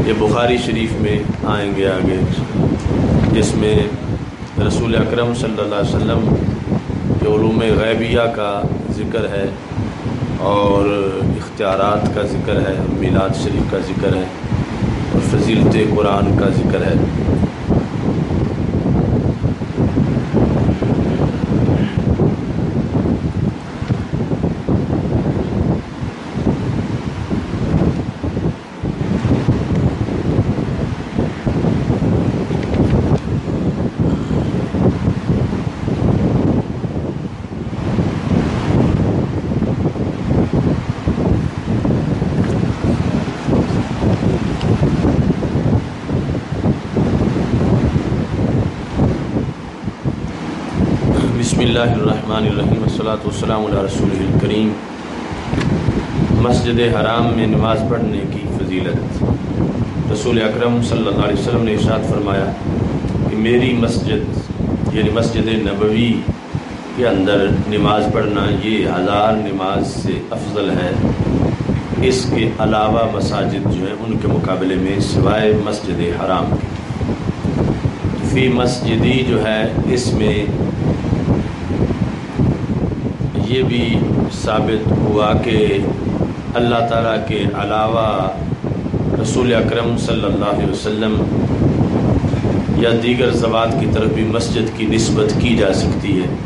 یہ بخاری شریف میں آئیں گے آگے، جس میں رسول اکرم صلی اللہ علیہ وسلم کے علوم غیبیہ کا ذکر ہے اور اختیارات کا ذکر ہے، میلاد شریف کا ذکر ہے اور فضیلت قرآن کا ذکر ہے۔ بسم اللہ الرحمن الرحیم، والصلاۃ والسلام علی رسول الکریم۔ مسجد حرام میں نماز پڑھنے کی فضیلت۔ رسول اکرم صلی اللہ علیہ وسلم نے ارشاد فرمایا کہ میری مسجد یعنی مسجد نبوی کے اندر نماز پڑھنا یہ 1000 نماز سے افضل ہے۔ اس کے علاوہ مساجد جو ہیں ان کے مقابلے میں سوائے مسجد حرام کے فی مسجدی جو ہے، اس میں یہ بھی ثابت ہوا کہ اللہ تعالیٰ کے علاوہ رسول اکرم صلی اللہ علیہ وسلم یا دیگر ذوات کی طرف بھی مسجد کی نسبت کی جا سکتی ہے،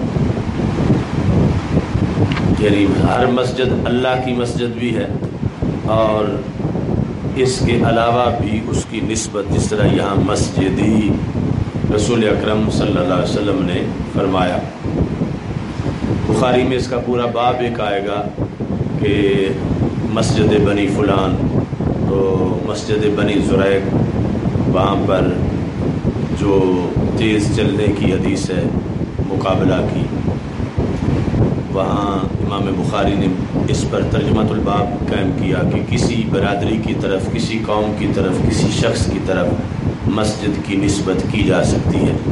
یعنی ہر مسجد اللہ کی مسجد بھی ہے اور اس کے علاوہ بھی اس کی نسبت، جس طرح یہاں مسجدی رسول اکرم صلی اللہ علیہ وسلم نے فرمایا۔ بخاری میں اس کا پورا باب ایک آئے گا کہ مسجد بنی فلان، تو مسجد بنی زریق، وہاں پر جو تیز چلنے کی حدیث ہے مقابلہ کی، وہاں امام بخاری نے اس پر ترجمۃ الباب قائم کیا کہ کسی برادری کی طرف، کسی قوم کی طرف، کسی شخص کی طرف مسجد کی نسبت کی جا سکتی ہے۔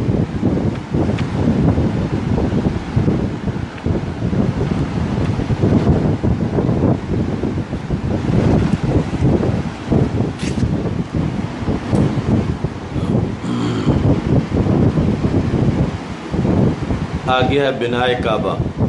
آگے ہے بنائے کعبہ۔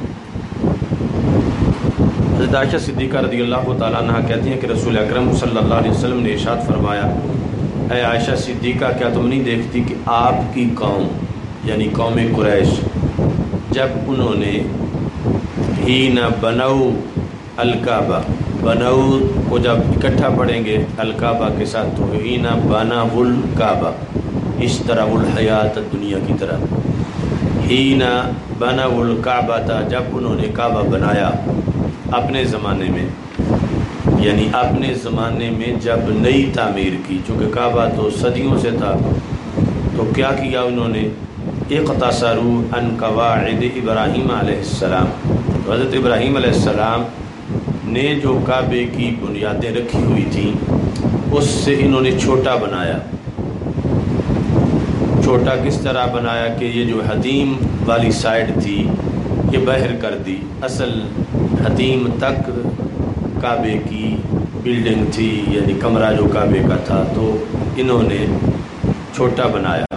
حضرت عائشہ صدیقہ رضی اللہ تعالیٰ عنہ کہتی ہیں کہ رسول اکرم صلی اللہ علیہ وسلم نے ارشاد فرمایا، اے عائشہ صدیقہ، کیا تم نہیں دیکھتی کہ آپ کی قوم یعنی قوم قریش جب انہوں نے ہین بنو الکعبہ، بنو کو جب اکٹھا پڑھیں گے الکعبہ کے ساتھ تو ہین بنا الکعبہ، اشتروا الحیات دنیا کی طرح، ہین بنا الکعبہ تھا جب انہوں نے کعبہ بنایا اپنے زمانے میں، یعنی اپنے زمانے میں جب نئی تعمیر کی، چونکہ کعبہ تو صدیوں سے تھا، تو کیا کیا انہوں نے، اقتصروا عن قواعد ابراہیم علیہ السلام، حضرت ابراہیم علیہ السلام نے جو کعبے کی بنیادیں رکھی ہوئی تھیں اس سے انہوں نے چھوٹا بنایا۔ چھوٹا کس طرح بنایا کہ یہ جو حتیم والی سائڈ تھی یہ باہر کر دی، اصل حتیم تک کعبے کی بلڈنگ تھی، یعنی کمرہ جو کعبے کا تھا، تو انہوں نے چھوٹا بنایا۔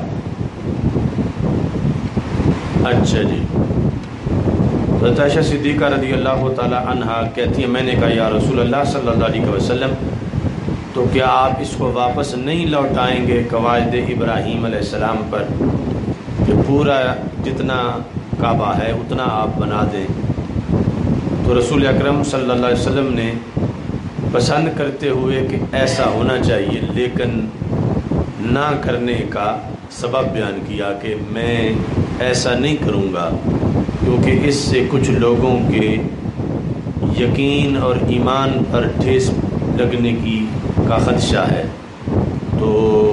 اچھا جی، حضرت عائشہ صدیقہ رضی اللہ تعالی عنہا کہتی ہیں، میں نے کہا یا رسول اللہ صلی اللہ علیہ وسلم، تو کیا آپ اس کو واپس نہیں لوٹائیں گے قواعد ابراہیم علیہ السلام پر، کہ پورا جتنا کعبہ ہے اتنا آپ بنا دیں؟ تو رسول اکرم صلی اللہ علیہ وسلم نے پسند کرتے ہوئے کہ ایسا ہونا چاہیے لیکن نہ کرنے کا سبب بیان کیا کہ میں ایسا نہیں کروں گا، کیونکہ اس سے کچھ لوگوں کے یقین اور ایمان پر ٹھیس لگنے کا خدشہ ہے۔ تو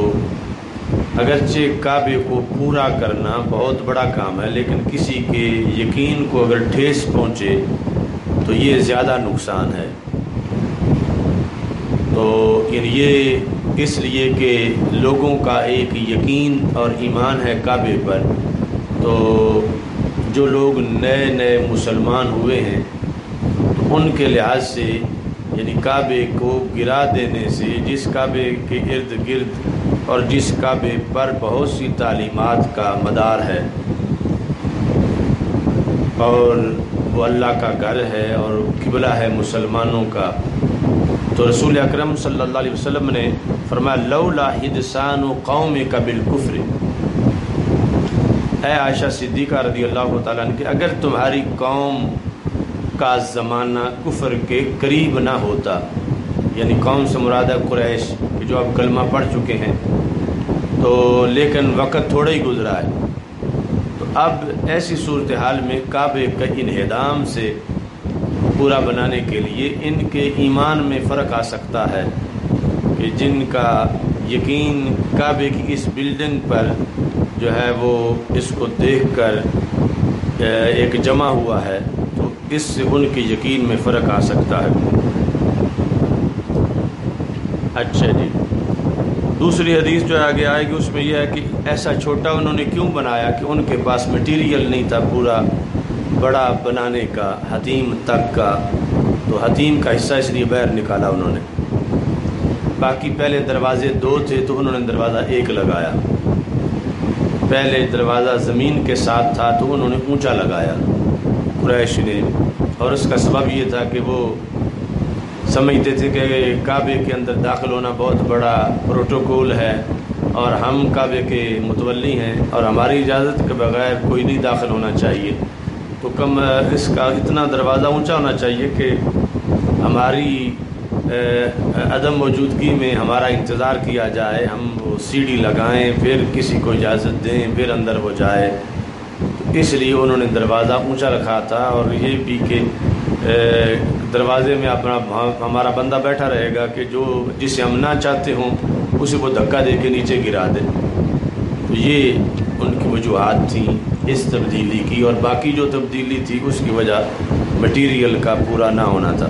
اگرچہ کعبے کو پورا کرنا بہت بڑا کام ہے، لیکن کسی کے یقین کو اگر ٹھیس پہنچے تو یہ زیادہ نقصان ہے۔ تو یہ اس لیے کہ لوگوں کا ایک یقین اور ایمان ہے کعبے پر، تو جو لوگ نئے مسلمان ہوئے ہیں تو ان کے لحاظ سے یعنی کعبے کو گرا دینے سے، جس کعبے کے ارد گرد اور جس کعبے پر بہت سی تعلیمات کا مدار ہے اور وہ اللہ کا گھر ہے اور قبلہ ہے مسلمانوں کا، تو رسول اکرم صلی اللہ علیہ وسلم نے فرمایا لولا حدثان قومک بالکفر، اے عائشہ صدیقہ رضی اللہ تعالیٰ عنہ کہ اگر تمہاری قوم کا زمانہ کفر کے قریب نہ ہوتا، یعنی قوم سے مراد ہے قریش کہ جو اب کلمہ پڑھ چکے ہیں، تو لیکن وقت تھوڑا ہی گزرا ہے، تو اب ایسی صورتحال میں کعبے کا انہدام سے پورا بنانے کے لیے ان کے ایمان میں فرق آ سکتا ہے کہ جن کا یقین کعبے کی اس بلڈنگ پر جو ہے وہ اس کو دیکھ کر ایک جمع ہوا ہے، تو اس سے ان کے یقین میں فرق آ سکتا ہے۔ اچھا جی، دوسری حدیث جو آگے آئے گی اس میں یہ ہے کہ ایسا چھوٹا انہوں نے کیوں بنایا کہ ان کے پاس مٹیریل نہیں تھا پورا بڑا بنانے کا، حتیم تک کا، تو حتیم کا حصہ اس لیے باہر نکالا انہوں نے۔ باقی پہلے دروازے 2 تھے تو انہوں نے دروازہ 1 لگایا، پہلے دروازہ زمین کے ساتھ تھا تو انہوں نے اونچا لگایا قریش نے، اور اس کا سبب یہ تھا کہ وہ سمجھتے تھے کہ کعبے کے اندر داخل ہونا بہت بڑا پروٹوکول ہے اور ہم کعبے کے متولی ہیں اور ہماری اجازت کے بغیر کوئی نہیں داخل ہونا چاہیے، تو کم اس کا اتنا دروازہ اونچا ہونا چاہیے کہ ہماری عدم موجودگی میں ہمارا انتظار کیا جائے، ہم وہ سیڑھی لگائیں پھر کسی کو اجازت دیں پھر اندر ہو جائے، تو اس لیے انہوں نے دروازہ اونچا رکھا تھا، اور یہ بھی کہ دروازے میں اپنا ہمارا بندہ بیٹھا رہے گا کہ جسے ہم نہ چاہتے ہوں اسے وہ دھکا دے کے نیچے گرا دے، تو یہ ان کی وجوہات تھیں اس تبدیلی کی، اور باقی جو تبدیلی تھی اس کی وجہ مٹیریل کا پورا نہ ہونا تھا۔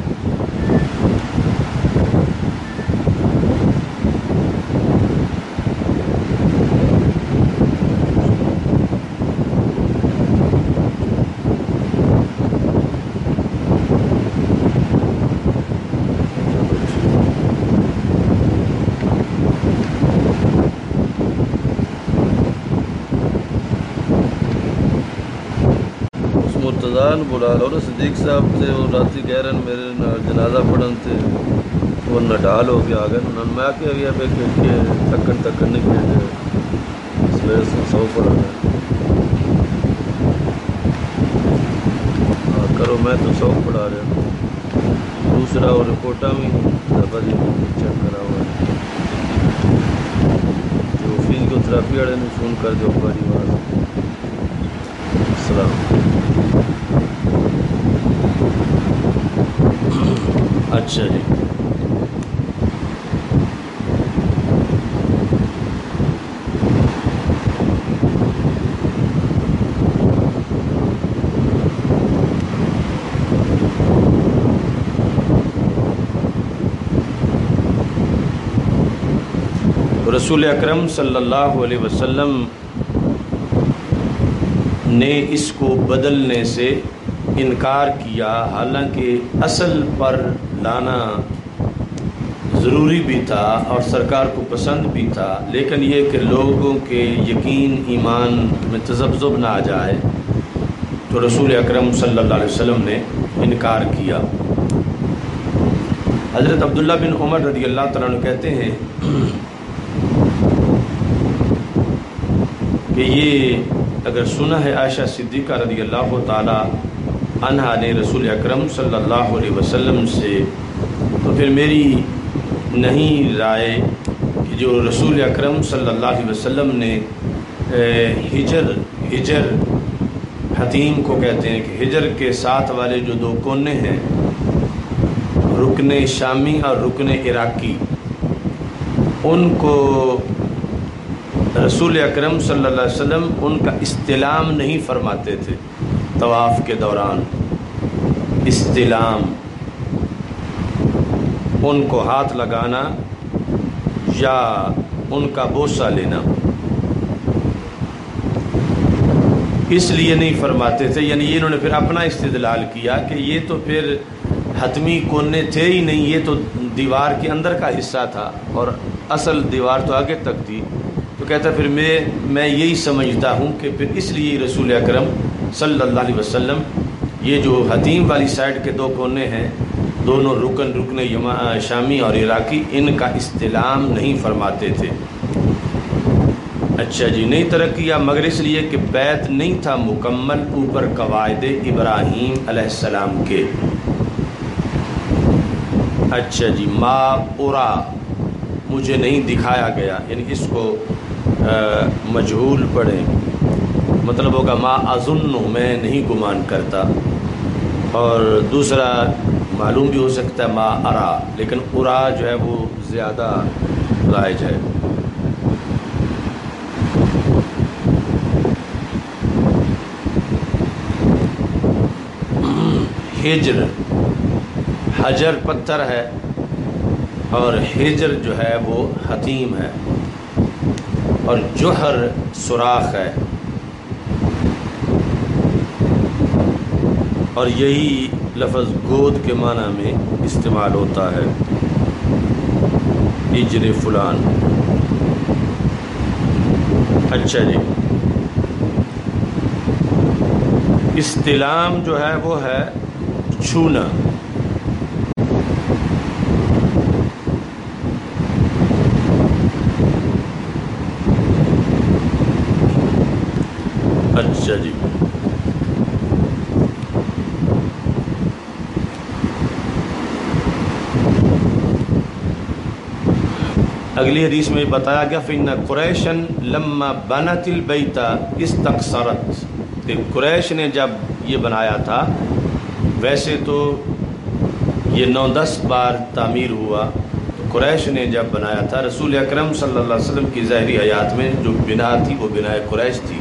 بلا لو صدیق صاحب تھے وہ راتی کہہ رہے ہیں میرے جنازہ پڑھن تھے وہ نڈال ہو کے آ گئے، میں آ کے گیا پہ کہ تکن نہیں بھیجے سویرے سے 100 پڑھا گیا کرو، میں تو 100 پڑھا رہا ہوں، دوسرا وہ رپورٹا بھی جی چیک کرا ہوا ہے، جو فزیکل تھراپی والے نے فون کر دو باری بار۔ السلام۔ اچھا جی، رسول اکرم صلی اللہ علیہ وسلم نے اس کو بدلنے سے انکار کیا، حالانکہ اصل پر لانا ضروری بھی تھا اور سرکار کو پسند بھی تھا، لیکن یہ کہ لوگوں کے یقین ایمان میں تذبذب نہ آ جائے تو رسول اکرم صلی اللہ علیہ وسلم نے انکار کیا۔ حضرت عبداللہ بن عمر رضی اللہ تعالیٰ عنہ کہتے ہیں کہ یہ اگر سنا ہے عائشہ صدیقہ رضی اللہ تعالیٰ عنہا نے رسول اکرم صلی اللہ علیہ وسلم سے، تو پھر میری نہیں رائے کہ جو رسول اکرم صلی اللہ علیہ وسلم نے ہجر حتیم کو کہتے ہیں کہ ہجر کے ساتھ والے جو 2 کونے ہیں، رکن شامی اور رکن عراقی، ان کو رسول اکرم صلی اللہ علیہ وسلم ان کا استلام نہیں فرماتے تھے طواف کے دوران، استلام ان کو ہاتھ لگانا یا ان کا بوسہ لینا، اس لیے نہیں فرماتے تھے، یعنی یہ انہوں نے پھر اپنا استدلال کیا کہ یہ تو پھر حتمی کونے تھے ہی نہیں، یہ تو دیوار کے اندر کا حصہ تھا اور اصل دیوار تو آگے تک تھی. تو کہتا پھر میں یہی سمجھتا ہوں کہ پھر اس لیے رسول اکرم صلی اللہ علیہ وسلم یہ جو حتیم والی سائڈ کے دو کونے ہیں، دونوں رکن شامی اور عراقی، ان کا استلام نہیں فرماتے تھے. اچھا جی، نہیں ترقی یا مگر اس لیے کہ بیت نہیں تھا مکمل اوپر قواعد ابراہیم علیہ السلام کے. اچھا جی، ما ارا مجھے نہیں دکھایا گیا، یعنی اس کو مجہول پڑھیں، مطلب ہوگا ما اظن، میں نہیں گمان کرتا. اور دوسرا معلوم بھی ہو سکتا ہے ما ارا، لیکن ارا جو ہے وہ زیادہ رائج ہے. ہجر، حجر پتھر ہے اور ہجر جو ہے وہ حتیم ہے، اور جوہر سوراخ ہے، اور یہی لفظ گود کے معنی میں استعمال ہوتا ہے، ہجر فلان. اچھا جی، استلام جو ہے وہ ہے چھونا. اچھا جی، اگلی حدیث میں بتایا گیا فَإِنَّ قُرَيْشًا لَمَّا بَنَتِ الْبَيْتَ اسْتَقْصَرَتْ، کہ قریش نے جب یہ بنایا تھا، ویسے تو یہ 9-10 بار تعمیر ہوا، تو قریش نے جب بنایا تھا، رسول اکرم صلی اللہ علیہ وسلم کی ظاہری حیات میں جو بنا تھی وہ بنا قریش تھی.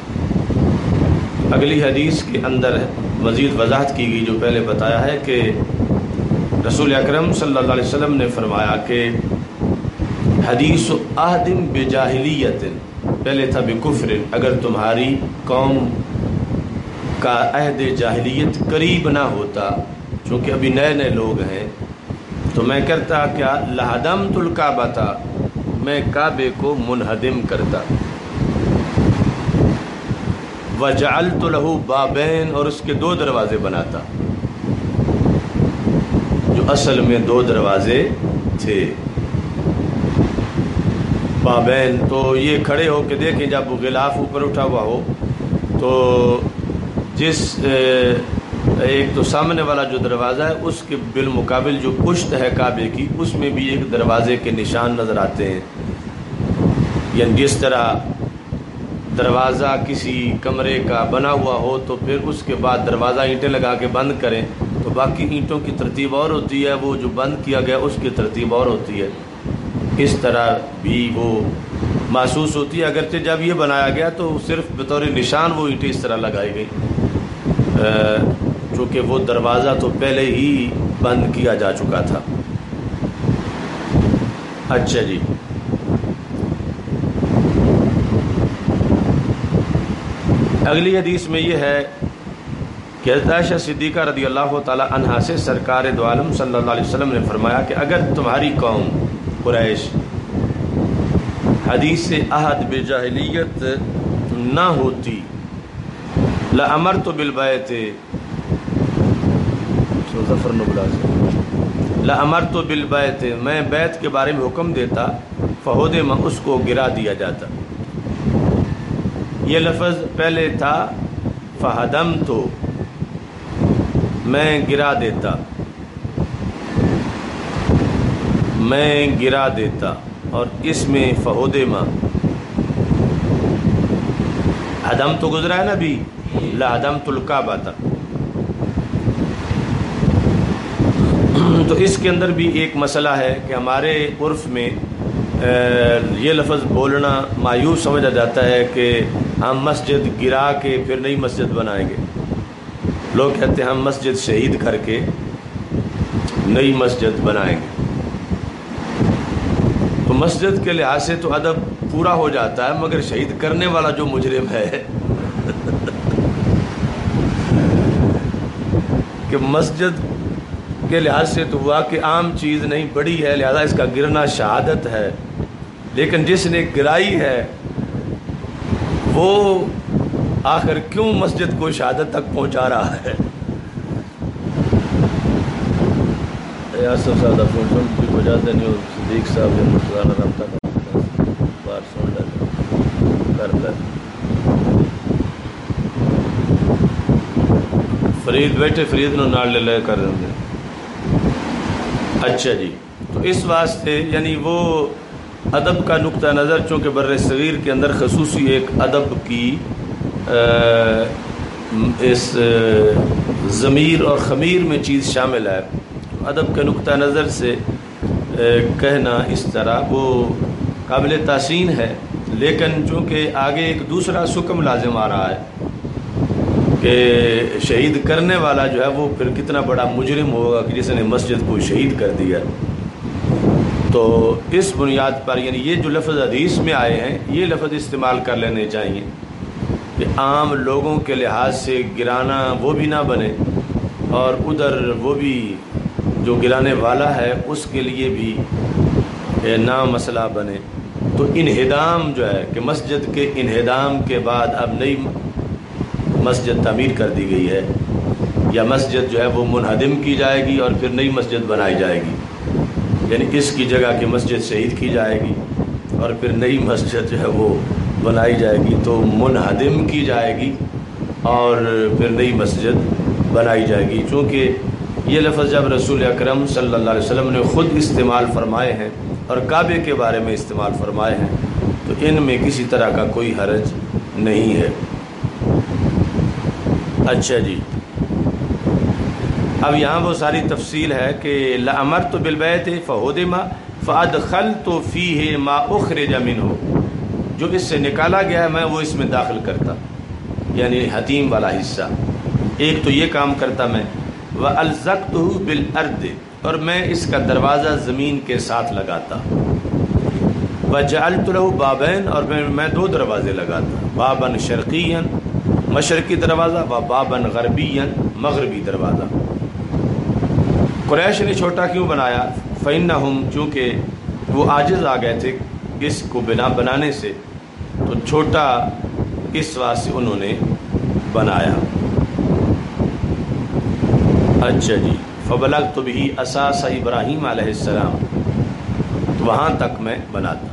اگلی حدیث کے اندر مزید وضاحت کی گئی جو پہلے بتایا ہے کہ رسول اکرم صلی اللہ علیہ وسلم نے فرمایا کہ حدیث عہد بجاہلیت، پہلے تھا بکفر، اگر تمہاری قوم کا عہد جاہلیت قریب نہ ہوتا، چونکہ ابھی نئے نئے لوگ ہیں، تو میں کرتا کیا، لہدمت الکعبۃ، میں کعبے کو منہدم کرتا، وجعلت لہ بابین، اور اس کے 2 دروازے بناتا، جو اصل میں 2 دروازے تھے. بابین تو یہ کھڑے ہو کے دیکھیں، جب وہ غلاف اوپر اٹھا ہوا ہو تو جس ایک تو سامنے والا جو دروازہ ہے اس کے بالمقابل جو پشت ہے کعبے کی، اس میں بھی ایک دروازے کے نشان نظر آتے ہیں. یعنی جس طرح دروازہ کسی کمرے کا بنا ہوا ہو تو پھر اس کے بعد دروازہ اینٹیں لگا کے بند کریں تو باقی اینٹوں کی ترتیب اور ہوتی ہے، وہ جو بند کیا گیا اس کی ترتیب اور ہوتی ہے، اس طرح بھی وہ محسوس ہوتی ہے. اگرچہ جب یہ بنایا گیا تو صرف بطور نشان وہ اینٹیں اس طرح لگائی گئی، چونکہ وہ دروازہ تو پہلے ہی بند کیا جا چکا تھا. اچھا جی، اگلی حدیث میں یہ ہے کہ حضرت عائشہ صدیقہ رضی اللہ تعالی عنہا سے سرکار دو عالم صلی اللہ علیہ وسلم نے فرمایا کہ اگر تمہاری قوم قریش حدیث عہد بجاہلیت نہ ہوتی، لَأَمَرْتُ بِالْبَيْتِ، لَأَمَرْتُ بِالْبَيْتِ، میں بیت کے بارے میں حکم دیتا، فَهُدِمَ، اس کو گرا دیا جاتا. یہ لفظ پہلے تھا فَهَدَمْتُ، میں گرا دیتا، میں گرا دیتا، اور اس میں فہدما، ہدم تو گزرا ہے نا ابھی، لہدمت الکعبہ تھا. تو اس کے اندر بھی ایک مسئلہ ہے کہ ہمارے عرف میں یہ لفظ بولنا مایوس سمجھا جاتا ہے کہ ہم مسجد گرا کے پھر نئی مسجد بنائیں گے. لوگ کہتے ہیں ہم مسجد شہید کر کے نئی مسجد بنائیں گے. تو مسجد کے لحاظ سے تو ادب پورا ہو جاتا ہے، مگر شہید کرنے والا جو مجرم ہے کہ مسجد کے لحاظ سے تو ہوا کہ عام چیز نہیں، بڑی ہے، لہذا اس کا گرنا شہادت ہے، لیکن جس نے گرائی ہے وہ آخر کیوں مسجد کو شہادت تک پہنچا رہا ہے؟ آصف صاحب کا فون سن کی وجہ سے نہیں، صدیق صاحب نے مسئلہ رابطہ بار سن لے کر لے فرید بیٹھے، فرید نو نال لے لے کر دیں گے۔ اچھا جی، تو اس واسطے یعنی وہ ادب کا نقطہ نظر، چونکہ بر صغیر کے اندر خصوصی ایک ادب کی اس ضمیر اور خمیر میں چیز شامل ہے، ادب کے نقطہ نظر سے کہنا اس طرح وہ قابل تحسین ہے، لیکن چونکہ آگے ایک دوسرا سکم لازم آ رہا ہے کہ شہید کرنے والا جو ہے وہ پھر کتنا بڑا مجرم ہوگا کہ جس نے مسجد کو شہید کر دیا، تو اس بنیاد پر یعنی یہ جو لفظ حدیث میں آئے ہیں یہ لفظ استعمال کر لینے چاہیے کہ عام لوگوں کے لحاظ سے گرانا وہ بھی نہ بنے اور ادھر وہ بھی جو گرانے والا ہے اس کے لیے بھی نہ مسئلہ بنے۔ تو انہدام جو ہے کہ مسجد کے انہدام کے بعد اب نئی مسجد تعمیر کر دی گئی ہے، یا مسجد جو ہے وہ منہدم کی جائے گی اور پھر نئی مسجد بنائی جائے گی، یعنی اس کی جگہ کی مسجد شہید کی جائے گی اور پھر نئی مسجد جو ہے وہ بنائی جائے گی، تو منہدم کی جائے گی اور پھر نئی مسجد بنائی جائے گی۔ چونکہ یہ لفظ جب رسول اکرم صلی اللہ علیہ وسلم نے خود استعمال فرمائے ہیں اور کعبے کے بارے میں استعمال فرمائے ہیں تو ان میں کسی طرح کا کوئی حرج نہیں ہے۔ اچھا جی، اب یہاں وہ ساری تفصیل ہے کہ لَأَمَرْتُ بِالْبَيْتِ فَهُدِمَ فَأَدْخَلْتُ فِيهِ مَا أُخْرِجَ مِنْهُ، جو اس سے نکالا گیا ہے میں وہ اس میں داخل کرتا، یعنی حتیم والا حصہ، ایک تو یہ کام کرتا میں، وَأَلْزَقْتُهُ بِالْأَرْضِ، اور میں اس کا دروازہ زمین کے ساتھ لگاتا، وَجَعَلْتُ لَهُ بَابَيْن، اور میں دو دروازے لگاتا، بابًا شرقیًا مشرقی دروازہ و بابًا غربیًا مغربی دروازہ۔ قریش نے چھوٹا کیوں بنایا؟ فَإِنَّهُمْ، چونکہ وہ عاجز آ گئے تھے اس کو بنانے سے، تو چھوٹا اس واسطے انہوں نے بنایا۔ اچھا جی، فَبَلَغْتُ بِهِ أَسَاسَ ابراہیم علیہ السلام، تو وہاں تک میں بناتا۔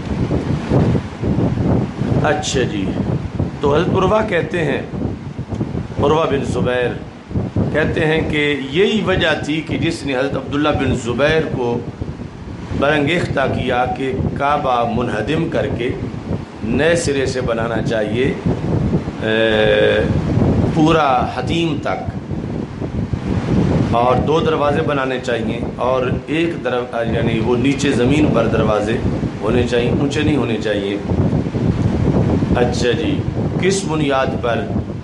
اچھا جی، تو حضرت عروہ کہتے ہیں، عروہ بن زبیر کہتے ہیں کہ یہی وجہ تھی کہ جس نے حضرت عبداللہ بن زبیر کو برانگیختہ کیا کہ کعبہ منہدم کر کے نئے سرے سے بنانا چاہیے پورا حتیم تک، اور دو دروازے بنانے چاہیے، اور ایک یعنی وہ نیچے زمین پر دروازے ہونے چاہیے، اونچے نہیں ہونے چاہیے۔ اچھا جی، کس بنیاد پر؟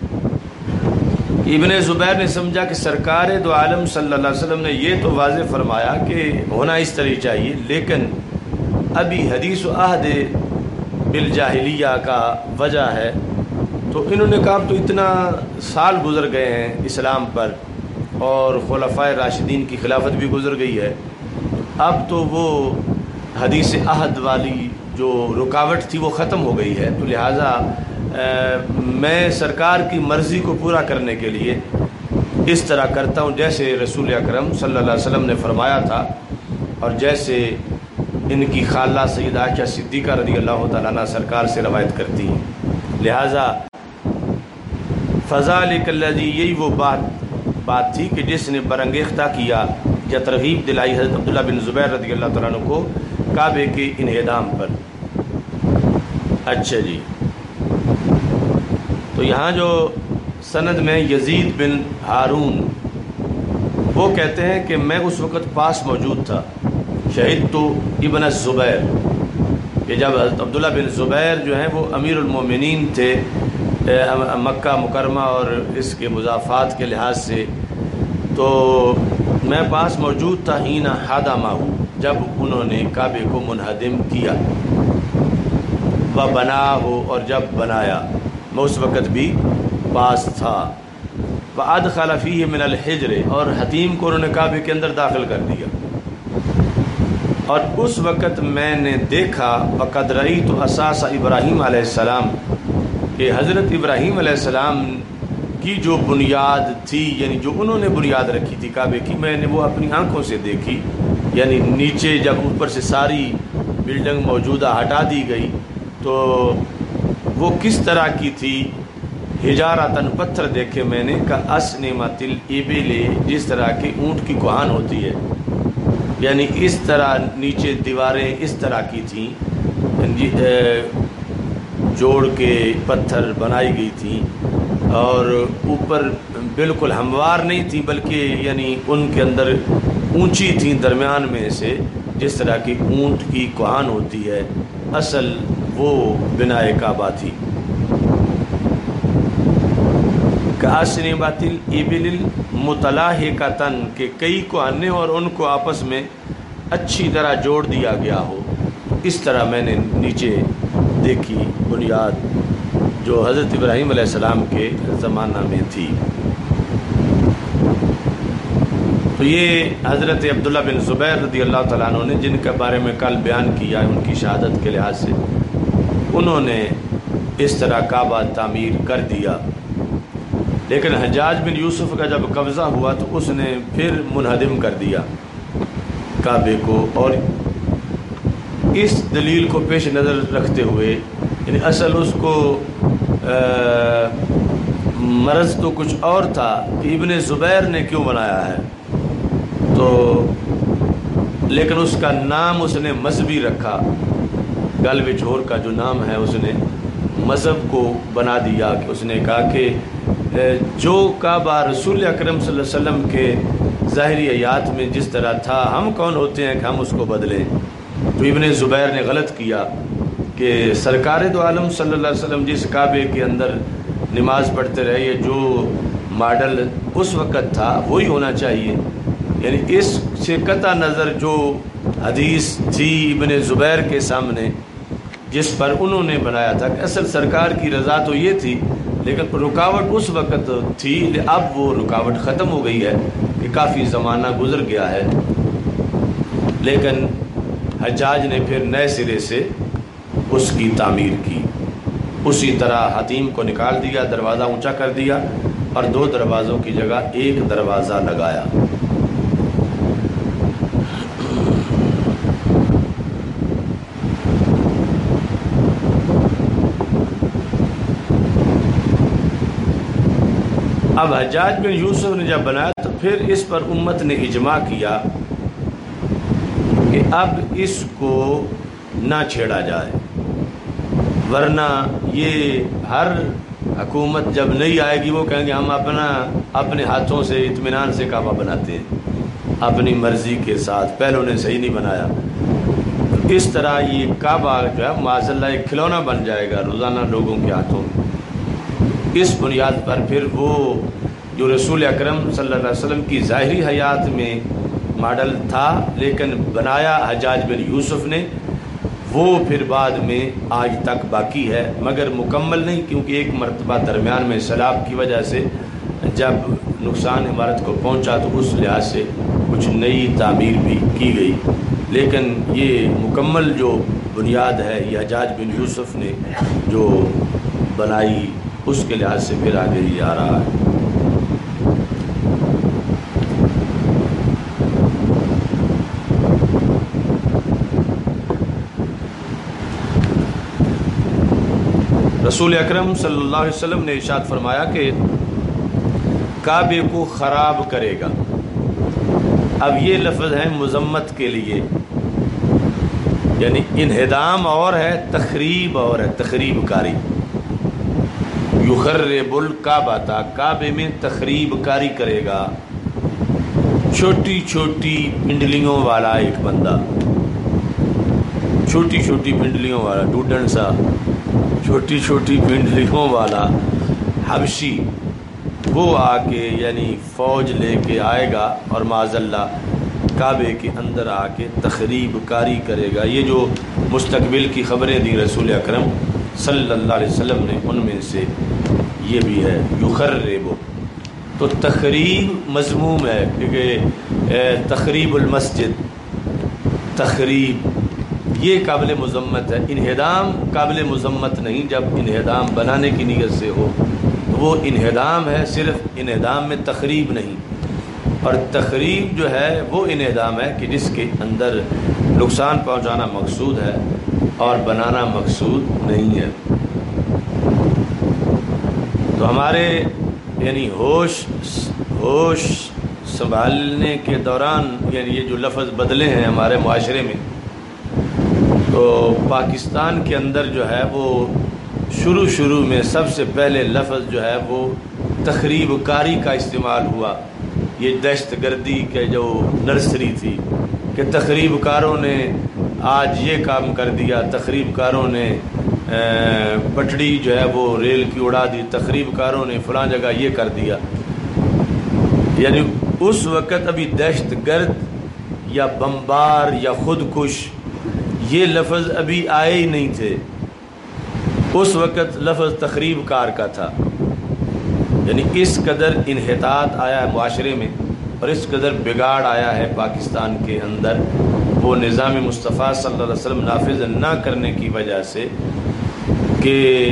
ابن زبیر نے سمجھا کہ سرکار دو عالم صلی اللہ علیہ وسلم نے یہ تو واضح فرمایا کہ ہونا اس طرح چاہیے، لیکن ابھی حدیث و عہد بالجاہلیہ کا وجہ ہے، تو انہوں نے کہا تو اتنا سال گزر گئے ہیں اسلام پر اور خلفائے راشدین کی خلافت بھی گزر گئی ہے، اب تو وہ حدیث عہد والی جو رکاوٹ تھی وہ ختم ہو گئی ہے، تو لہٰذا میں سرکار کی مرضی کو پورا کرنے کے لیے اس طرح کرتا ہوں جیسے رسول اکرم صلی اللہ علیہ وسلم نے فرمایا تھا، اور جیسے ان کی خالہ سیدہ عائشہ صدیقہ رضی اللہ تعالیٰ عنہ سرکار سے روایت کرتی ہیں، لہٰذا فذلک الذی، یہی وہ بات تھی کہ جس نے برانگیختہ کیا یا ترغیب دلائی حضرت عبداللہ بن زبیر رضی اللہ تعالیٰ عنہ کو کعبے کے انہدام پر۔ اچھا جی، تو یہاں جو سند میں یزید بن ہارون وہ کہتے ہیں کہ میں اس وقت پاس موجود تھا، شہید تو ابن الزبیر، کہ جب حضرت عبداللہ بن زبیر جو ہیں وہ امیر المومنین تھے مکہ مکرمہ اور اس کے مضافات کے لحاظ سے، تو میں پاس موجود تھا حین حدمہ، جب انہوں نے کعبے کو منہدم کیا، و بنا ہو، اور جب بنایا میں اس وقت بھی پاس تھا۔ وَأَدْخَلَ فِيهِ مِنَ الْحِجْرِ، اور حتیم کو انہوں نے کعبے کے اندر داخل کر دیا۔ اور اس وقت میں نے دیکھا وَقَدْ رَأَيْتُ أَسَاسَ ابراہیم علیہ السلام، کہ حضرت ابراہیم علیہ السلام کی جو بنیاد تھی، یعنی جو انہوں نے بنیاد رکھی تھی کعبے کی، میں نے وہ اپنی آنکھوں سے دیکھی۔ یعنی نیچے جب اوپر سے ساری بلڈنگ موجودہ ہٹا دی گئی تو وہ کس طرح کی تھی؟ حجارتاً، پتھر دیکھے میں نے، کأسنمۃ الإبل، جس طرح کی اونٹ کی کوہان ہوتی ہے، یعنی اس طرح نیچے دیواریں اس طرح کی تھیں، جوڑ کے پتھر بنائی گئی تھیں، اور اوپر بالکل ہموار نہیں تھی بلکہ یعنی ان کے اندر اونچی تھیں درمیان میں سے، جس طرح کی اونٹ کی کوہان ہوتی ہے، اصل وہ بنائے کعبہ تھی۔ کأسنمۃ الإبل متلاحقۃ، کہ کئی کوہانیں اور ان کو آپس میں اچھی طرح جوڑ دیا گیا ہو، اس طرح میں نے نیچے دیکھی بنیاد جو حضرت ابراہیم علیہ السلام کے زمانہ میں تھی۔ تو یہ حضرت عبداللہ بن زبیر رضی اللہ تعالیٰ عنہ نے، جن کے بارے میں کل بیان کیا ان کی شہادت کے لحاظ سے، انہوں نے اس طرح کعبہ تعمیر کر دیا۔ لیکن حجاج بن یوسف کا جب قبضہ ہوا تو اس نے پھر منہدم کر دیا کعبے کو، اور اس دلیل کو پیش نظر رکھتے ہوئے، یعنی اصل اس کو مرض تو کچھ اور تھا کہ ابن زبیر نے کیوں بنایا ہے، تو لیکن اس کا نام اس نے مذہبی رکھا، غالب جوہر کا جو نام ہے اس نے مذہب کو بنا دیا، کہ اس نے کہا کہ جو کعبہ رسول اکرم صلی اللہ علیہ وسلم کے ظاہری حیات میں جس طرح تھا، ہم کون ہوتے ہیں کہ ہم اس کو بدلیں۔ تو ابن زبیر نے غلط کیا کہ سرکار دو عالم صلی اللہ علیہ وسلم جس کعبے کے اندر نماز پڑھتے رہے، یہ جو ماڈل اس وقت تھا وہی ہونا چاہیے، یعنی اس سے قطع نظر جو حدیث تھی ابن زبیر کے سامنے جس پر انہوں نے بنایا تھا کہ اصل سرکار کی رضا تو یہ تھی، لیکن رکاوٹ اس وقت تھی، اب وہ رکاوٹ ختم ہو گئی ہے کہ کافی زمانہ گزر گیا ہے۔ لیکن حجاج نے پھر نئے سرے سے اس کی تعمیر کی، اسی طرح حتیم کو نکال دیا، دروازہ اونچا کر دیا اور 2 دروازوں کی جگہ 1 دروازہ لگایا۔ اب حجاج بن یوسف نے جب بنایا تو پھر اس پر امت نے اجماع کیا کہ اب اس کو نہ چھیڑا جائے، ورنہ یہ ہر حکومت جب نہیں آئے گی وہ کہیں گے ہم اپنے ہاتھوں سے اطمینان سے کعبہ بناتے ہیں، اپنی مرضی کے ساتھ، پہلے انہیں صحیح نہیں بنایا۔ اس طرح یہ کعبہ جو ہے معاذ اللہ ایک کھلونا بن جائے گا روزانہ لوگوں کے ہاتھوں میں۔ اس بنیاد پر پھر وہ جو رسول اکرم صلی اللہ علیہ وسلم کی ظاہری حیات میں ماڈل تھا لیکن بنایا حجاج بن یوسف نے، وہ پھر بعد میں آج تک باقی ہے، مگر مکمل نہیں، کیونکہ ایک مرتبہ درمیان میں سیلاب کی وجہ سے جب نقصان عمارت کو پہنچا تو اس لحاظ سے کچھ نئی تعمیر بھی کی گئی، لیکن یہ مکمل جو بنیاد ہے یہ حجاج بن یوسف نے جو بنائی اس کے لحاظ سے پھر آگے ہی آ رہا ہے۔ رسول اکرم صلی اللہ علیہ وسلم نے ارشاد فرمایا کہ کعبے کو خراب کرے گا۔ اب یہ لفظ ہے مذمت کے لیے، یعنی انہدام اور ہے، تخریب اور ہے، تخریب کاری۔ یخرب الکعبہ، کعبے میں تخریب کاری کرے گا۔ چھوٹی چھوٹی پنڈلیوں والا ایک بندہ، چھوٹی چھوٹی پنڈلیوں والا ڈوڈن سا، چھوٹی چھوٹی پنڈلیوں والا حبشی، وہ آ کے یعنی فوج لے کے آئے گا اور معاذ اللہ کعبے کے اندر آ کے تخریب کاری کرے گا۔ یہ جو مستقبل کی خبریں دی رسول اکرم صلی اللہ علیہ وسلم نے، ان میں سے یہ بھی ہے یخرب، تو تخریب مذموم ہے، کیونکہ تخریب المسجد، تخریب یہ قابل مذمت ہے، انہدام قابل مذمت نہیں۔ جب انہدام بنانے کی نیت سے ہو تو وہ انہدام ہے، صرف انہدام میں تخریب نہیں۔ اور تخریب جو ہے وہ انہدام ہے کہ جس کے اندر نقصان پہنچانا مقصود ہے اور بنانا مقصود نہیں ہے۔ تو ہمارے یعنی ہوش سنبھالنے کے دوران یعنی یہ جو لفظ بدلے ہیں ہمارے معاشرے میں، تو پاکستان کے اندر جو ہے وہ شروع میں سب سے پہلے لفظ جو ہے وہ تخریب کاری کا استعمال ہوا۔ یہ دہشت گردی کے جو نرسری تھی کہ تخریب کاروں نے آج یہ کام کر دیا، تخریب کاروں نے پٹڑی جو ہے وہ ریل کی اڑا دی، تخریب کاروں نے فلاں جگہ یہ کر دیا۔ یعنی اس وقت ابھی دہشت گرد یا بمبار یا خودکش یہ لفظ ابھی آئے ہی نہیں تھے، اس وقت لفظ تخریب کار کا تھا۔ یعنی اس قدر انحطاط آیا ہے معاشرے میں اور اس قدر بگاڑ آیا ہے پاکستان کے اندر، وہ نظام مصطفیٰ صلی اللہ علیہ وسلم نافذ نہ کرنے کی وجہ سے کہ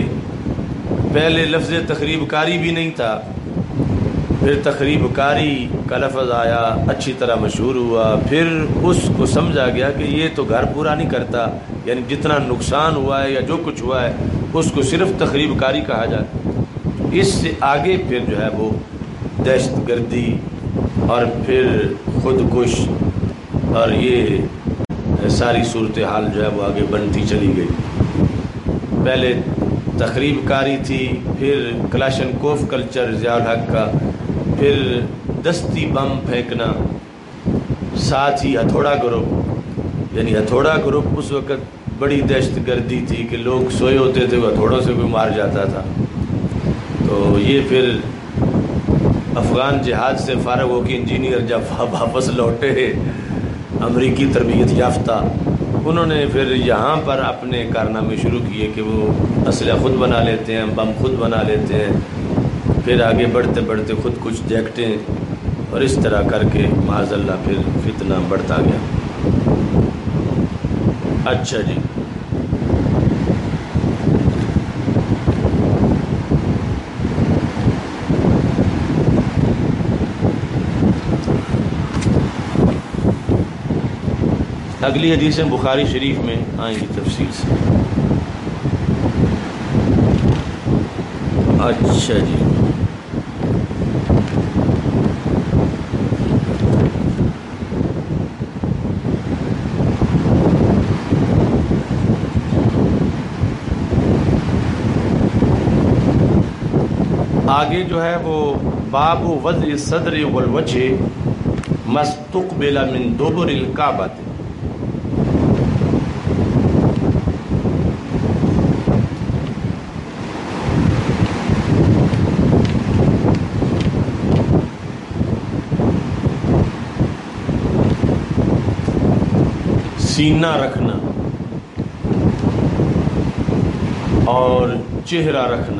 پہلے لفظ تخریب کاری بھی نہیں تھا، پھر تخریب کاری کا لفظ آیا، اچھی طرح مشہور ہوا، پھر اس کو سمجھا گیا کہ یہ تو گھر پورا نہیں کرتا، یعنی جتنا نقصان ہوا ہے یا جو کچھ ہوا ہے اس کو صرف تخریب کاری کہا جائے۔ اس سے آگے پھر جو ہے وہ دہشت گردی اور پھر خودکش اور یہ ساری صورتحال جو ہے وہ آگے بنتی چلی گئی۔ پہلے تخریب کاری تھی، پھر کلاشن کوف کلچر ضیاء الحق کا، پھر دستی بم پھینکنا، ساتھ ہی ہتھوڑا گروپ، یعنی ہتھوڑا گروپ اس وقت بڑی دہشت گردی تھی کہ لوگ سوئے ہوتے تھے وہ ہتھوڑوں سے کوئی مار جاتا تھا۔ تو یہ پھر افغان جہاد سے فارغ ہو کے انجینئر جب واپس لوٹے امریکی تربیت یافتہ، انہوں نے پھر یہاں پر اپنے کارنامے شروع کیے کہ وہ اسلحہ خود بنا لیتے ہیں، بم خود بنا لیتے ہیں، پھر آگے بڑھتے بڑھتے خود کچھ جیکٹیں، اور اس طرح کر کے معاذ اللہ پھر فتنہ بڑھتا گیا۔ اچھا جی، اگلی حدیثیں بخاری شریف میں آئیں گی تفصیل سے۔ اچھا جی، آگے جو ہے وہ باب وضع الصدر والوجہ مستقبل من دبر الکعبہ۔ سینہ رکھنا اور چہرہ رکھنا،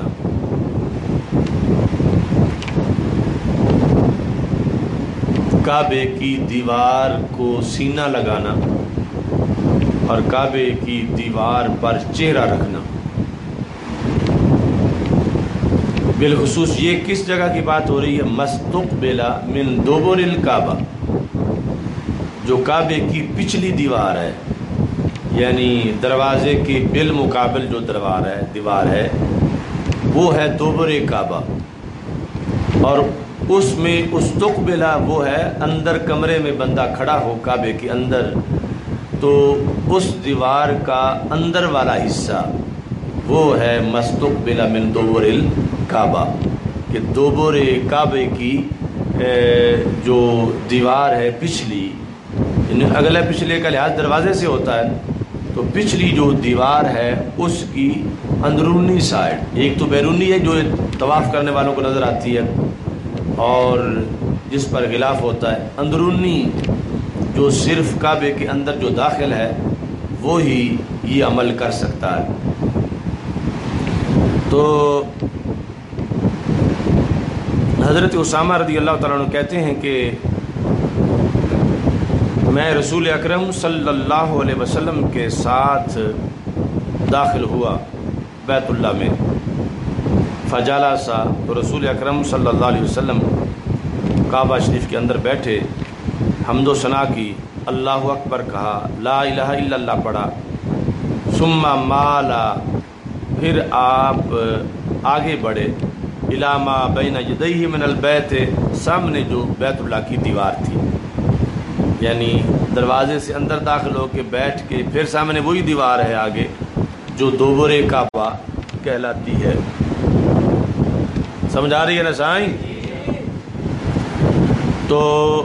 کعبے کی دیوار کو سینہ لگانا اور کعبے کی دیوار پر چہرہ رکھنا۔ بالخصوص یہ کس جگہ کی بات ہو رہی ہے؟ مستقبل من دبر الکعبہ، جو کعبے کی پچھلی دیوار ہے، یعنی دروازے کے بالمقابل جو دیوار ہے وہ ہے دبر کعبہ، اور اس میں استقبلہ وہ ہے اندر کمرے میں بندہ کھڑا ہو کعبے کے اندر، تو اس دیوار کا اندر والا حصہ وہ ہے مستقبل من دبر الکعبہ، کہ دبر کعبے کی جو دیوار ہے پچھلی، اگلے پچھلے کا لحاظ دروازے سے ہوتا ہے، تو پچھلی جو دیوار ہے اس کی اندرونی سائڈ، ایک تو بیرونی ہے جو طواف کرنے والوں کو نظر آتی ہے اور جس پر غلاف ہوتا ہے، اندرونی جو صرف کعبے کے اندر جو داخل ہے وہی یہ عمل کر سکتا ہے۔ تو حضرت اسامہ رضی اللہ تعالیٰ عنہ کہتے ہیں کہ میں رسول اکرم صلی اللہ علیہ وسلم کے ساتھ داخل ہوا بیت اللہ میں، فجلسا، تو رسول اکرم صلی اللہ علیہ وسلم کعبہ شریف کے اندر بیٹھے، حمد و ثنا کی، اللہ اکبر کہا، لا الہ الا اللہ پڑھا، ثم مالا، پھر آپ آگے بڑھے، الی ما بین یدیہ من البیت، سامنے جو بیت اللہ کی دیوار تھی، یعنی دروازے سے اندر داخل ہو کے بیٹھ کے پھر سامنے وہی دیوار ہے آگے جو دوبر کعبہ کہلاتی ہے۔ سمجھ آ رہی ہے نا سائیں؟ تو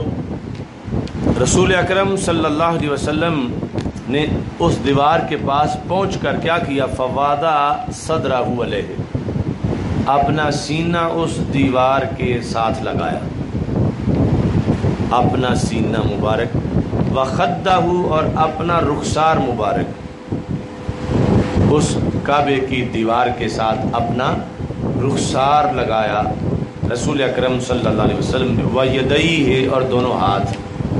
رسول اکرم صلی اللہ علیہ وسلم نے اس دیوار کے پاس پہنچ کر کیا کیا؟ فوادہ صدرہ علیہ، اپنا سینہ اس دیوار کے ساتھ لگایا، اپنا سینہ مبارک، وخدہ، اور اپنا رخسار مبارک اس کعبے کی دیوار کے ساتھ اپنا رخسار لگایا رسول اکرم صلی اللہ علیہ وسلم نے، ویدیہ، اور دونوں ہاتھ۔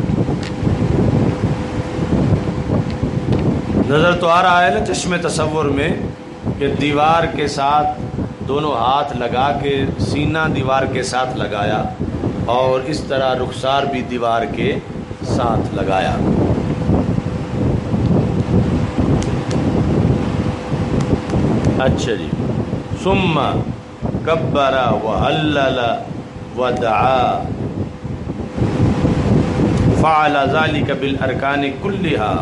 نظر تو آ رہا ہے نا چشم تصور میں کہ دیوار کے ساتھ دونوں ہاتھ لگا کے سینہ دیوار کے ساتھ لگایا اور اس طرح رخسار بھی دیوار کے ساتھ لگایا۔ اچھا جی، ثم کبر وحلل ودعا فعل ذلك بالارکان کلھا،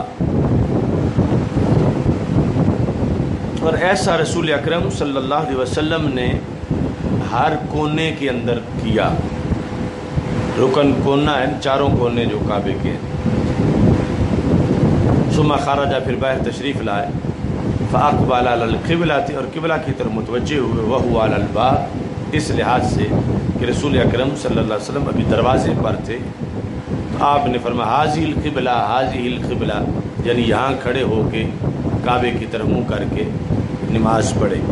اور ایسا رسول اکرم صلی اللہ علیہ وسلم نے ہر کونے کے اندر کیا۔ رکن کونا ہے، چاروں کونے جو کعبے کے ہیں۔ ثم خرج، پھر باہر تشریف لائے، فاقبل علی القبلہ، اور قبلہ کی طرف متوجہ ہوئے، وہو علی الباب، اس لحاظ سے کہ رسول اکرم صلی اللہ علیہ وسلم ابھی دروازے پر تھے، تو آپ نے فرمایا حاذی القبلہ، حاذی القبلہ، یعنی یہاں کھڑے ہو کے کعبے کی طرف منہ کر کے نماز پڑھے۔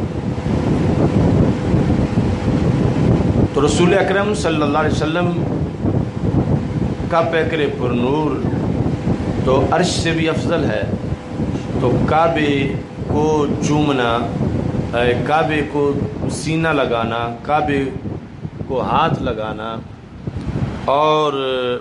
تو رسول اکرم صلی اللہ علیہ وسلم کا پیکر پر نور تو عرش سے بھی افضل ہے، تو کعبے کو چومنا، کعبے کو سینہ لگانا، کعبے کو ہاتھ لگانا، اور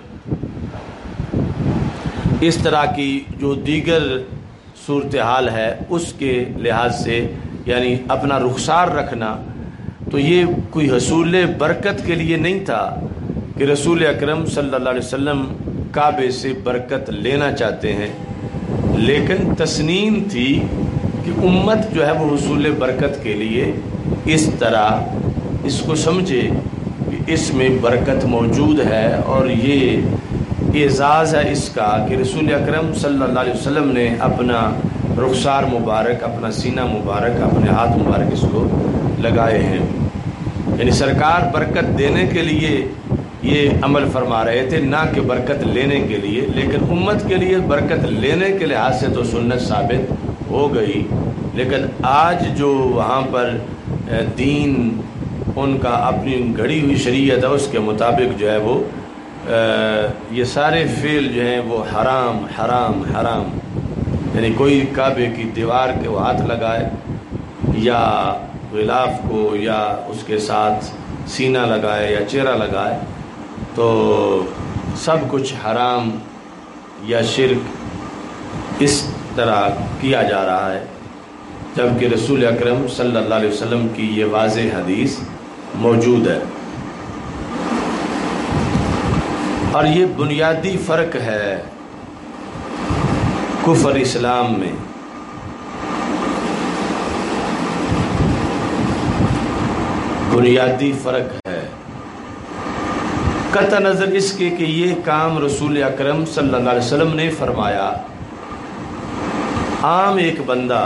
اس طرح کی جو دیگر صورتحال ہے اس کے لحاظ سے، یعنی اپنا رخسار رکھنا، تو یہ کوئی حصول برکت کے لیے نہیں تھا کہ رسول اکرم صلی اللہ علیہ وسلم کعبے سے برکت لینا چاہتے ہیں، لیکن تسنین تھی کہ امت جو ہے وہ حصول برکت کے لیے اس طرح اس کو سمجھے کہ اس میں برکت موجود ہے، اور یہ اعزاز ہے اس کا کہ رسول اکرم صلی اللہ علیہ وسلم نے اپنا رخسار مبارک، اپنا سینہ مبارک، اپنے ہاتھ مبارک اس کو لگائے ہیں، یعنی سرکار برکت دینے کے لیے یہ عمل فرما رہے تھے، نہ کہ برکت لینے کے لیے، لیکن امت کے لیے برکت لینے کے لحاظ سے تو سنت ثابت ہو گئی، لیکن آج جو وہاں پر دین ان کا اپنی گھڑی ہوئی شریعت ہے اس کے مطابق جو ہے وہ یہ سارے فعل جو ہیں وہ حرام حرام حرام، یعنی کوئی کعبے کی دیوار کے وہ ہاتھ لگائے یا غلاف کو یا اس کے ساتھ سینہ لگائے یا چہرہ لگائے تو سب کچھ حرام یا شرک اس طرح کیا جا رہا ہے، جبکہ رسول اکرم صلی اللہ علیہ وسلم کی یہ واضح حدیث موجود ہے۔ اور یہ بنیادی فرق ہے کفر اسلام میں۔ بنیادی فرق ہے، قطع نظر اس کے کہ یہ کام رسول اکرم صلی اللہ علیہ وسلم نے فرمایا، عام ایک بندہ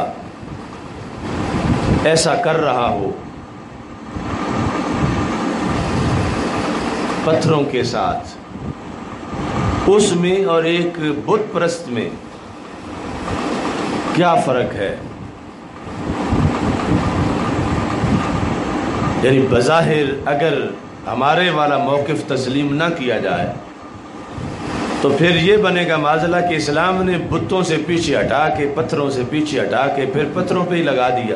ایسا کر رہا ہو پتھروں کے ساتھ، اس میں اور ایک بت پرست میں کیا فرق ہے؟ یعنی بظاہر اگر ہمارے والا موقف تسلیم نہ کیا جائے تو پھر یہ بنے گا معاذلہ کہ اسلام نے بتوں سے پیچھے ہٹا کے، پتھروں سے پیچھے ہٹا کے پھر پتھروں پہ ہی لگا دیا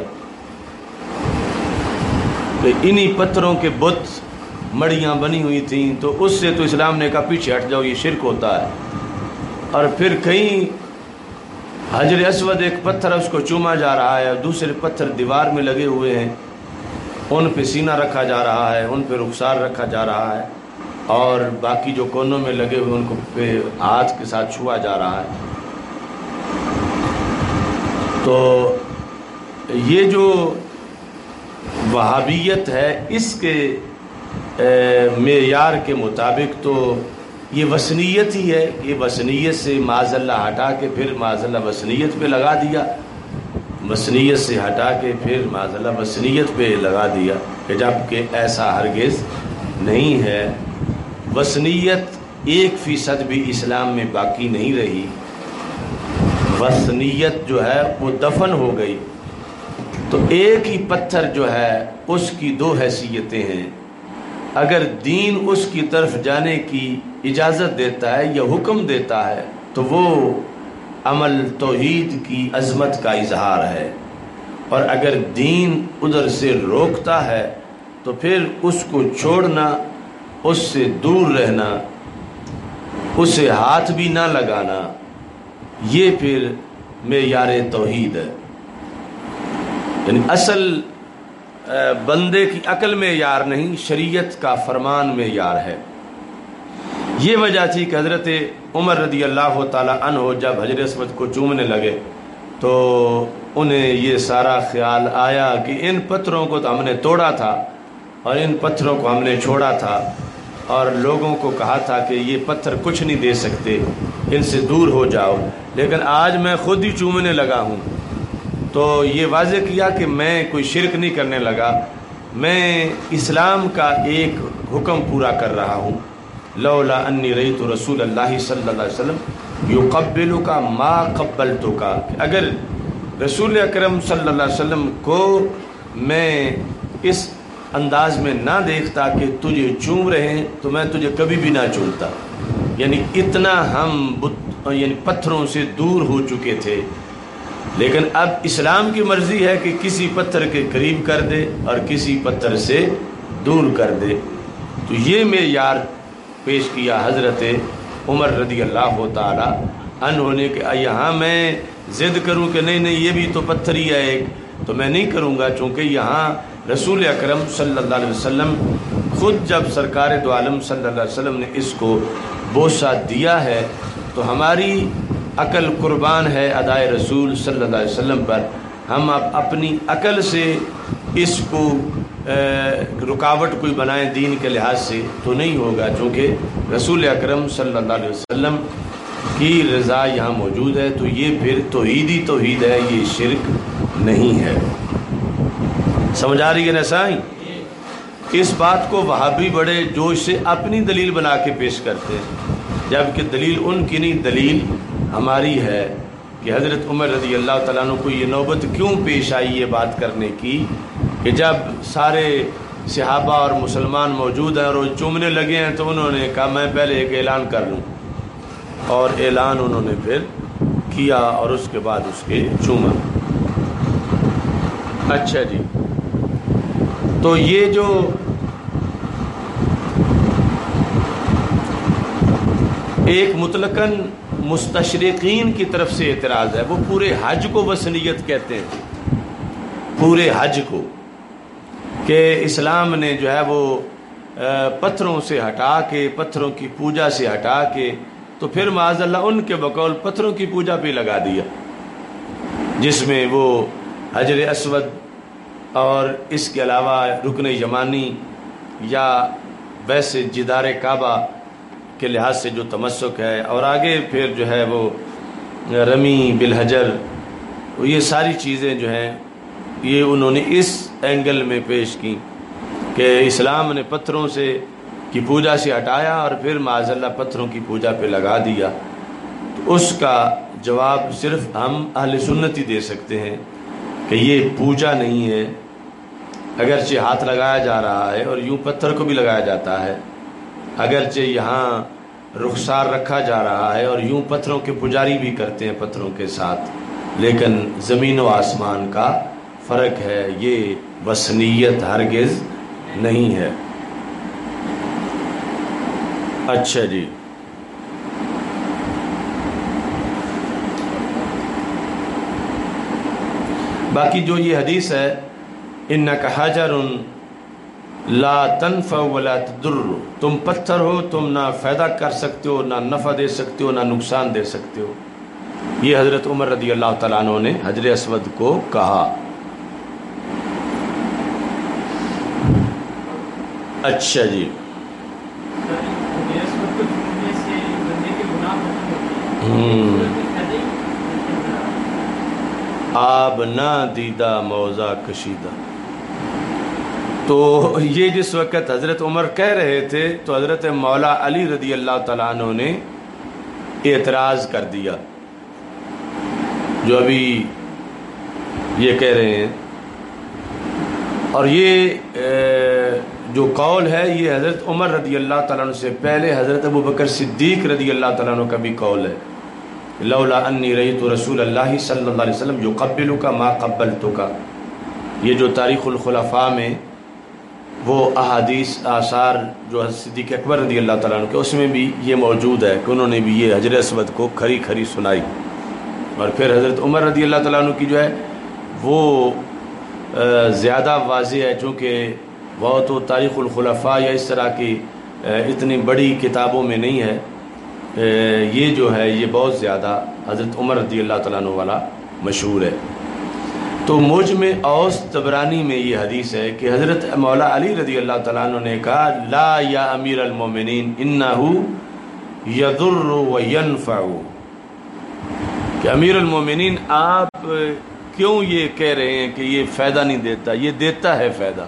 کہ انہی پتھروں کے بت مڑیاں بنی ہوئی تھیں، تو اس سے تو اسلام نے کہا پیچھے ہٹ جاؤ، یہ شرک ہوتا ہے۔ اور پھر کہیں حجر اسود ایک پتھر اس کو چوما جا رہا ہے، دوسرے پتھر دیوار میں لگے ہوئے ہیں، ان پہ سینہ رکھا جا رہا ہے، ان پہ رخسار رکھا جا رہا ہے، اور باقی جو کونوں میں لگے ہوئے ان کو پہ ہاتھ کے ساتھ چھوا جا رہا ہے۔ تو یہ جو وہابیت ہے اس کے معیار کے مطابق تو یہ وثنیت ہی ہے، یہ وثنیت سے معاذ اللہ ہٹا کے پھر معاذ اللہ وثنیت پہ لگا دیا، وثنیت سے ہٹا کے پھر معاذ اللہ وثنیت پہ لگا دیا، کہ جبکہ ایسا ہرگز نہیں ہے۔ وثنیت 1% بھی اسلام میں باقی نہیں رہی، وثنیت جو ہے وہ دفن ہو گئی۔ تو ایک ہی پتھر جو ہے اس کی 2 حیثیتیں ہیں، اگر دین اس کی طرف جانے کی اجازت دیتا ہے یا حکم دیتا ہے تو وہ عمل توحید کی عظمت کا اظہار ہے، اور اگر دین ادھر سے روکتا ہے تو پھر اس کو چھوڑنا، اس سے دور رہنا، اسے ہاتھ بھی نہ لگانا، یہ پھر معیار توحید ہے۔ یعنی اصل بندے کی عقل معیار نہیں، شریعت کا فرمان معیار ہے۔ یہ وجہ تھی کہ حضرت عمر رضی اللہ تعالی عنہ جب حجر اسود کو چومنے لگے تو انہیں یہ سارا خیال آیا کہ ان پتھروں کو تو ہم نے توڑا تھا اور ان پتھروں کو ہم نے چھوڑا تھا، اور لوگوں کو کہا تھا کہ یہ پتھر کچھ نہیں دے سکتے، ان سے دور ہو جاؤ، لیکن آج میں خود ہی چومنے لگا ہوں۔ تو یہ واضح کیا کہ میں کوئی شرک نہیں کرنے لگا، میں اسلام کا ایک حکم پورا کر رہا ہوں۔ لولا انی رأیت رسول اللہ صلی اللہ علیہ وسلم یقبلک ما قبلتک، اگر رسول اکرم صلی اللہ علیہ وسلم کو میں اس انداز میں نہ دیکھتا کہ تجھے چوم رہے ہیں تو میں تجھے کبھی بھی نہ چومتا۔ یعنی اتنا ہم یعنی پتھروں سے دور ہو چکے تھے، لیکن اب اسلام کی مرضی ہے کہ کسی پتھر کے قریب کر دے اور کسی پتھر سے دور کر دے۔ تو یہ معیار پیش کیا حضرت عمر رضی اللہ تعالی عنہ نے کہ یہاں میں ضد کروں کہ نہیں یہ بھی تو پتھر ہی ہے ایک، تو میں نہیں کروں گا، چونکہ یہاں رسول اکرم صلی اللہ علیہ وسلم خود جب سرکار دو عالم صلی اللہ علیہ وسلم نے اس کو بوسہ دیا ہے تو ہماری عقل قربان ہے ادائے رسول صلی اللہ علیہ وسلم پر، ہم اب اپنی عقل سے اس کو رکاوٹ کوئی بنائیں دین کے لحاظ سے تو نہیں ہوگا، چونکہ رسول اکرم صلی اللہ علیہ وسلم کی رضا یہاں موجود ہے، تو یہ پھر توحید ہے، یہ شرک نہیں ہے۔ سمجھ آ رہی ہے نا سائیں؟ اس بات کو وہابی بڑے جوش سے اپنی دلیل بنا کے پیش کرتے ہیں، جبکہ دلیل ان کی نہیں، دلیل ہماری ہے کہ حضرت عمر رضی اللہ تعالیٰ عنہ کو یہ نوبت کیوں پیش آئی یہ بات کرنے کی کہ جب سارے صحابہ اور مسلمان موجود ہیں اور وہ چومنے لگے ہیں تو انہوں نے کہا میں پہلے ایک اعلان کر لوں، اور اعلان انہوں نے پھر کیا اور اس کے بعد اس کے چوما۔ اچھا جی، تو یہ جو ایک مطلقاً مستشرقین کی طرف سے اعتراض ہے، وہ پورے حج کو وثنیت کہتے ہیں، پورے حج کو، کہ اسلام نے جو ہے وہ پتھروں سے ہٹا کے، پتھروں کی پوجا سے ہٹا کے تو پھر معاذ اللہ ان کے بقول پتھروں کی پوجا پہ لگا دیا، جس میں وہ حجر اسود اور اس کے علاوہ رکن یمانی یا ویسے جدار کعبہ کے لحاظ سے جو تمسک ہے، اور آگے پھر جو ہے وہ رمی بالحجر، یہ ساری چیزیں جو ہیں یہ انہوں نے اس اینگل میں پیش کی کہ اسلام نے پتھروں سے کی پوجا سے ہٹایا اور پھر معاذ اللہ پتھروں کی پوجا پہ لگا دیا۔ تو اس کا جواب صرف ہم اہل سنت ہی دے سکتے ہیں کہ یہ پوجا نہیں ہے، اگرچہ ہاتھ لگایا جا رہا ہے اور یوں پتھر کو بھی لگایا جاتا ہے، اگرچہ یہاں رخسار رکھا جا رہا ہے اور یوں پتھروں کے پجاری بھی کرتے ہیں پتھروں کے ساتھ، لیکن زمین و آسمان کا فرق ہے، یہ وثنیت ہرگز نہیں ہے۔ اچھا جی، باقی جو یہ حدیث ہے انک حجر لا تنفع ولا تضر، تم پتھر ہو، تم نہ فائدہ کر سکتے ہو، نہ نفع دے سکتے ہو، نہ نقصان دے سکتے ہو، یہ حضرت عمر رضی اللہ تعالیٰ عنہ نے حجر اسود کو کہا۔ اچھا جی، آب نہ دیدہ موضع کشیدہ، تو یہ جس وقت حضرت عمر کہہ رہے تھے تو حضرت مولا علی رضی اللہ تعالیٰ عنہ نے اعتراض کر دیا، جو ابھی یہ کہہ رہے ہیں، اور یہ جو قول ہے یہ حضرت عمر رضی اللہ تعالیٰ عنہ سے پہلے حضرت ابو بکر صدیق رضی اللہ تعالیٰ عنہ کا بھی قول ہے، لولا انی رأیت رسول اللہ صلی اللہ علیہ وسلم یقبلک ما قبلتک، یہ جو تاریخ الخلفاء میں وہ احادیث آثار جو حضرت صدیق اکبر رضی اللہ تعالیٰ عنہ کے، اس میں بھی یہ موجود ہے کہ انہوں نے بھی یہ حجر اسود کو کھری کھری سنائی، اور پھر حضرت عمر رضی اللہ تعالیٰ عنہ کی جو ہے وہ زیادہ واضح ہے، چونکہ وہ تو تاریخ الخلفاء یا اس طرح کی اتنی بڑی کتابوں میں نہیں ہے، یہ جو ہے یہ بہت زیادہ حضرت عمر رضی اللہ تعالیٰ عنہ والا مشہور ہے۔ تو مجمع اوسط طبرانی میں یہ حدیث ہے کہ حضرت مولا علی رضی اللہ تعالیٰ عنہ نے کہا لا یا امیر المومنین انہو یضر و ینفع، کہ امیر المومنین آپ کیوں یہ کہہ رہے ہیں کہ یہ فائدہ نہیں دیتا، یہ دیتا ہے فائدہ،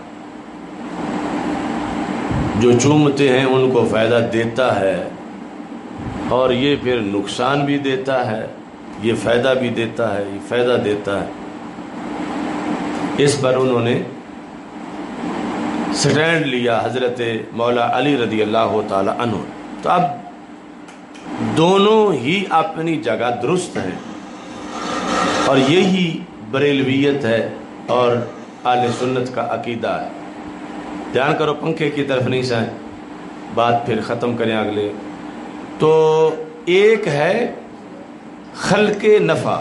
جو چومتے ہیں ان کو فائدہ دیتا ہے، اور یہ پھر نقصان بھی دیتا ہے، یہ فائدہ بھی دیتا ہے، یہ فائدہ دیتا ہے۔ اس پر انہوں نے سٹینڈ لیا حضرت مولا علی رضی اللہ تعالی عنہ۔ تو اب دونوں ہی اپنی جگہ درست ہیں، اور یہی بریلویت ہے اور اہل سنت کا عقیدہ ہے۔ دھیان کرو، پنکھے کی طرف نہیں سائیں، بات پھر ختم کریں اگلے۔ تو ایک ہے خلق نفع،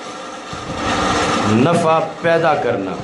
نفع پیدا کرنا،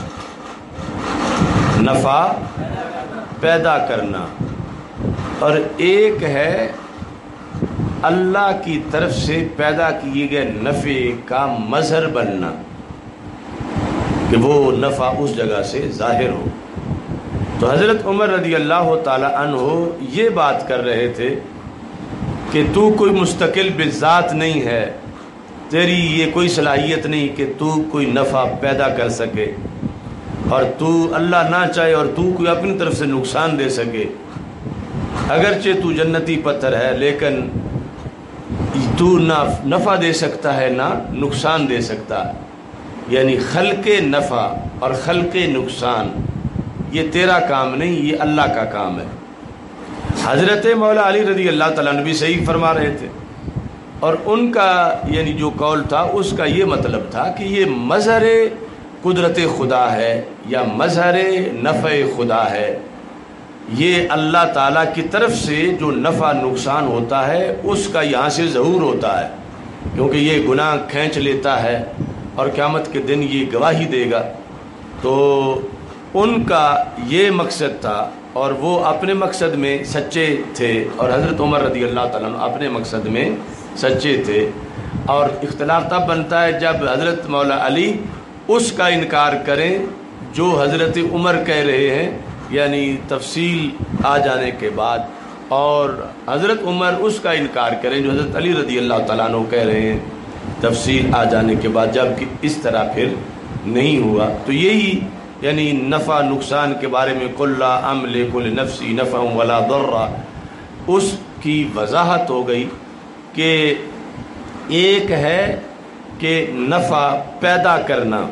نفع پیدا کرنا، اور ایک ہے اللہ کی طرف سے پیدا کیے گئے نفع کا مظہر بننا، کہ وہ نفع اس جگہ سے ظاہر ہو۔ تو حضرت عمر رضی اللہ تعالی عنہ یہ بات کر رہے تھے کہ تو کوئی مستقل بذات نہیں ہے، تیری یہ کوئی صلاحیت نہیں کہ تو کوئی نفع پیدا کر سکے، اور تو اللہ نہ چاہے اور تو کوئی اپنی طرف سے نقصان دے سکے، اگرچہ تو جنتی پتھر ہے لیکن تو نہ نفع دے سکتا ہے نہ نقصان دے سکتا، یعنی خلق نفع اور خلق نقصان یہ تیرا کام نہیں، یہ اللہ کا کام ہے۔ حضرت مولا علی رضی اللہ تعالیٰ عنہ بھی صحیح فرما رہے تھے، اور ان کا یعنی جو قول تھا اس کا یہ مطلب تھا کہ یہ مظہر قدرت خدا ہے یا مظہر نفع خدا ہے، یہ اللہ تعالیٰ کی طرف سے جو نفع نقصان ہوتا ہے اس کا یہاں سے ظہور ہوتا ہے، کیونکہ یہ گناہ کھینچ لیتا ہے اور قیامت کے دن یہ گواہی دے گا۔ تو ان کا یہ مقصد تھا، اور وہ اپنے مقصد میں سچے تھے، اور حضرت عمر رضی اللہ تعالیٰ عنہ اپنے مقصد میں سچے تھے، اور اختلاف تب بنتا ہے جب حضرت مولا علی اس کا انکار کریں جو حضرت عمر کہہ رہے ہیں، یعنی تفصیل آ جانے کے بعد، اور حضرت عمر اس کا انکار کریں جو حضرت علی رضی اللہ تعالیٰ عنہ کہہ رہے ہیں تفصیل آ جانے کے بعد، جب کہ اس طرح پھر نہیں ہوا۔ تو یہی یعنی نفع نقصان کے بارے میں قل لا املک لنفسی نفعا ولا ضرا، اس کی وضاحت ہو گئی کہ ایک ہے کہ نفع پیدا کرنا،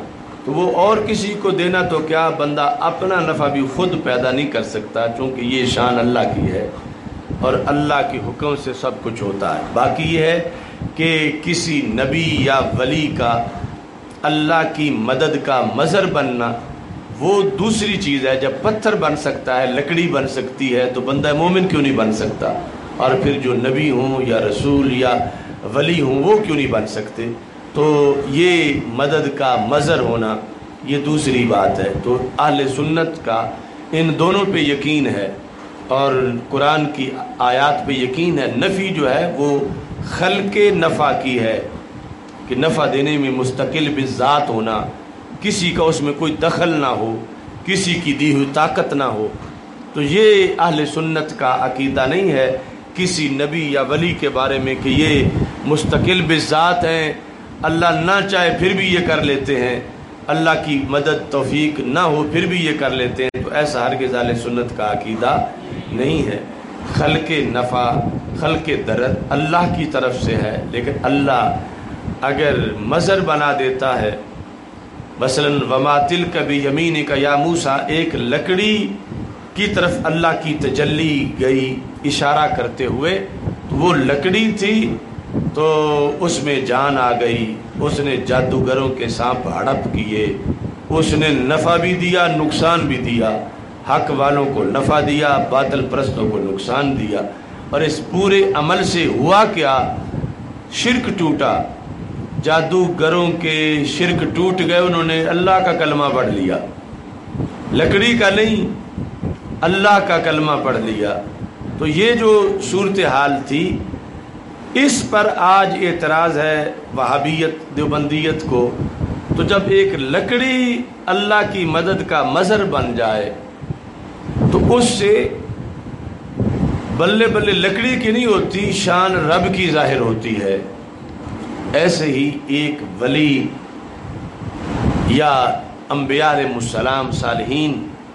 تو وہ اور کسی کو دینا تو کیا، بندہ اپنا نفع بھی خود پیدا نہیں کر سکتا، چونکہ یہ شان اللہ کی ہے اور اللہ کے حکم سے سب کچھ ہوتا ہے۔ باقی یہ ہے کہ کسی نبی یا ولی کا اللہ کی مدد کا مظہر بننا وہ دوسری چیز ہے۔ جب پتھر بن سکتا ہے، لکڑی بن سکتی ہے، تو بندہ مومن کیوں نہیں بن سکتا؟ اور پھر جو نبی ہوں یا رسول یا ولی ہوں وہ کیوں نہیں بن سکتے؟ تو یہ مدد کا مظہر ہونا یہ دوسری بات ہے۔ تو اہل سنت کا ان دونوں پہ یقین ہے اور قرآن کی آیات پہ یقین ہے۔ نفی جو ہے وہ خلق نفع کی ہے کہ نفع دینے میں مستقل بذات ہونا، کسی کا اس میں کوئی دخل نہ ہو، کسی کی دی ہوئی طاقت نہ ہو۔ تو یہ اہل سنت کا عقیدہ نہیں ہے کسی نبی یا ولی کے بارے میں کہ یہ مستقل بذات ہیں، اللہ نہ چاہے پھر بھی یہ کر لیتے ہیں، اللہ کی مدد توفیق نہ ہو پھر بھی یہ کر لیتے ہیں۔ تو ایسا ہرگز اہل سنت کا عقیدہ نہیں ہے۔ خلق نفع، خلق ضرر اللہ کی طرف سے ہے، لیکن اللہ اگر مظہر بنا دیتا ہے، مثلا وما تلک بیمینک یا موسیٰ، ایک لکڑی کی طرف اللہ کی تجلی گئی اشارہ کرتے ہوئے، تو وہ لکڑی تھی تو اس میں جان آ گئی، اس نے جادوگروں کے سانپ ہڑپ کیے، اس نے نفع بھی دیا نقصان بھی دیا، حق والوں کو نفع دیا، باطل پرستوں کو نقصان دیا۔ اور اس پورے عمل سے ہوا کیا؟ شرک ٹوٹا، جادوگروں کے شرک ٹوٹ گئے، انہوں نے اللہ کا کلمہ پڑھ لیا، لکڑی کا نہیں، اللہ کا کلمہ پڑھ لیا۔ تو یہ جو صورتحال تھی، اس پر آج اعتراض ہے وہابیت دیوبندیت کو۔ تو جب ایک لکڑی اللہ کی مدد کا مظہر بن جائے تو اس سے بلے بلے لکڑی کی نہیں ہوتی، شان رب کی ظاہر ہوتی ہے۔ ایسے ہی ایک ولی یا انبیاء علیہ السلام صالحین،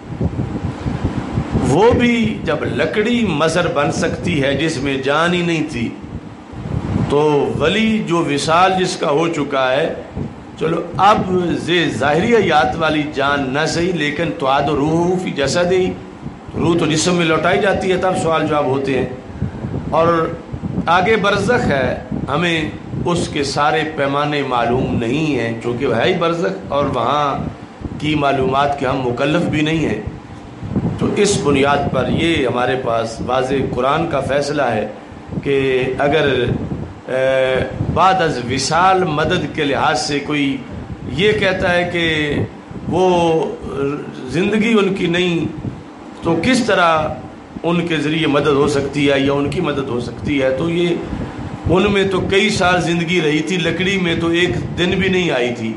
وہ بھی جب لکڑی مظہر بن سکتی ہے جس میں جان ہی نہیں تھی، تو ولی جو وصال جس کا ہو چکا ہے، چلو اب ظاہری حیات والی جان نہ صحیح، لیکن تعاد روح فی جسد ہی، روح تو جسم میں لوٹائی جاتی ہے، تب سوال جواب ہوتے ہیں۔ اور آگے برزخ ہے، ہمیں اس کے سارے پیمانے معلوم نہیں ہیں، چونکہ وہ ہے ہی برزخ اور وہاں کی معلومات کے ہم مکلف بھی نہیں ہیں۔ تو اس بنیاد پر یہ ہمارے پاس واضح قرآن کا فیصلہ ہے کہ اگر بعد از وصال مدد کے لحاظ سے کوئی یہ کہتا ہے کہ وہ زندگی ان کی نہیں، تو کس طرح ان کے ذریعے مدد ہو سکتی ہے یا ان کی مدد ہو سکتی ہے؟ تو یہ ان میں تو کئی سال زندگی رہی تھی، لکڑی میں تو ایک دن بھی نہیں آئی تھی،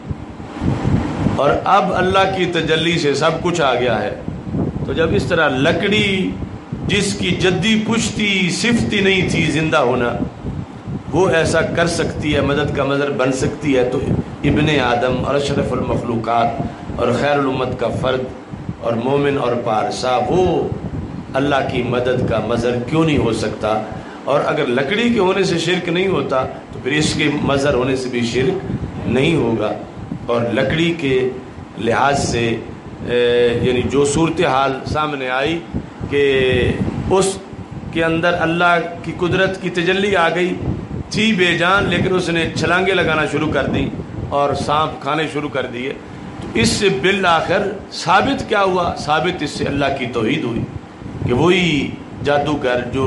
اور اب اللہ کی تجلی سے سب کچھ آ گیا ہے۔ تو جب اس طرح لکڑی جس کی جدی پشتی صفتی نہیں تھی زندہ ہونا، وہ ایسا کر سکتی ہے، مدد کا مظہر بن سکتی ہے، تو ابن آدم اور اشرف المخلوقات اور خیر الامت کا فرد اور مومن اور پارسا، وہ اللہ کی مدد کا مظہر کیوں نہیں ہو سکتا؟ اور اگر لکڑی کے ہونے سے شرک نہیں ہوتا تو پھر اس کے مظہر ہونے سے بھی شرک نہیں ہوگا۔ اور لکڑی کے لحاظ سے یعنی جو صورتحال سامنے آئی کہ اس کے اندر اللہ کی قدرت کی تجلی آ گئی، تھی بے جان لیکن اس نے چھلانگیں لگانا شروع کر دی اور سانپ کھانے شروع کر دیے، تو اس سے بالآخر ثابت کیا ہوا؟ ثابت اس سے اللہ کی توحید ہوئی کہ وہی جادوگر جو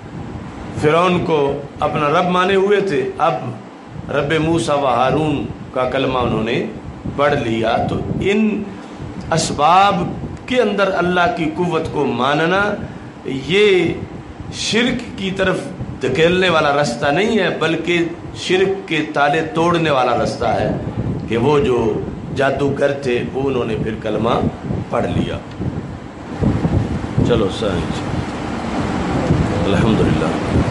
فرعون کو اپنا رب مانے ہوئے تھے، اب رب موسیٰ و ہارون کا کلمہ انہوں نے پڑھ لیا۔ تو ان اسباب کے اندر اللہ کی قوت کو ماننا یہ شرک کی طرف دھکیلنے والا رستہ نہیں ہے، بلکہ شرک کے تالے توڑنے والا رستہ ہے کہ وہ جو جادوگر تھے وہ انہوں نے پھر کلمہ پڑھ لیا۔ چلو صحیح، الحمدللہ۔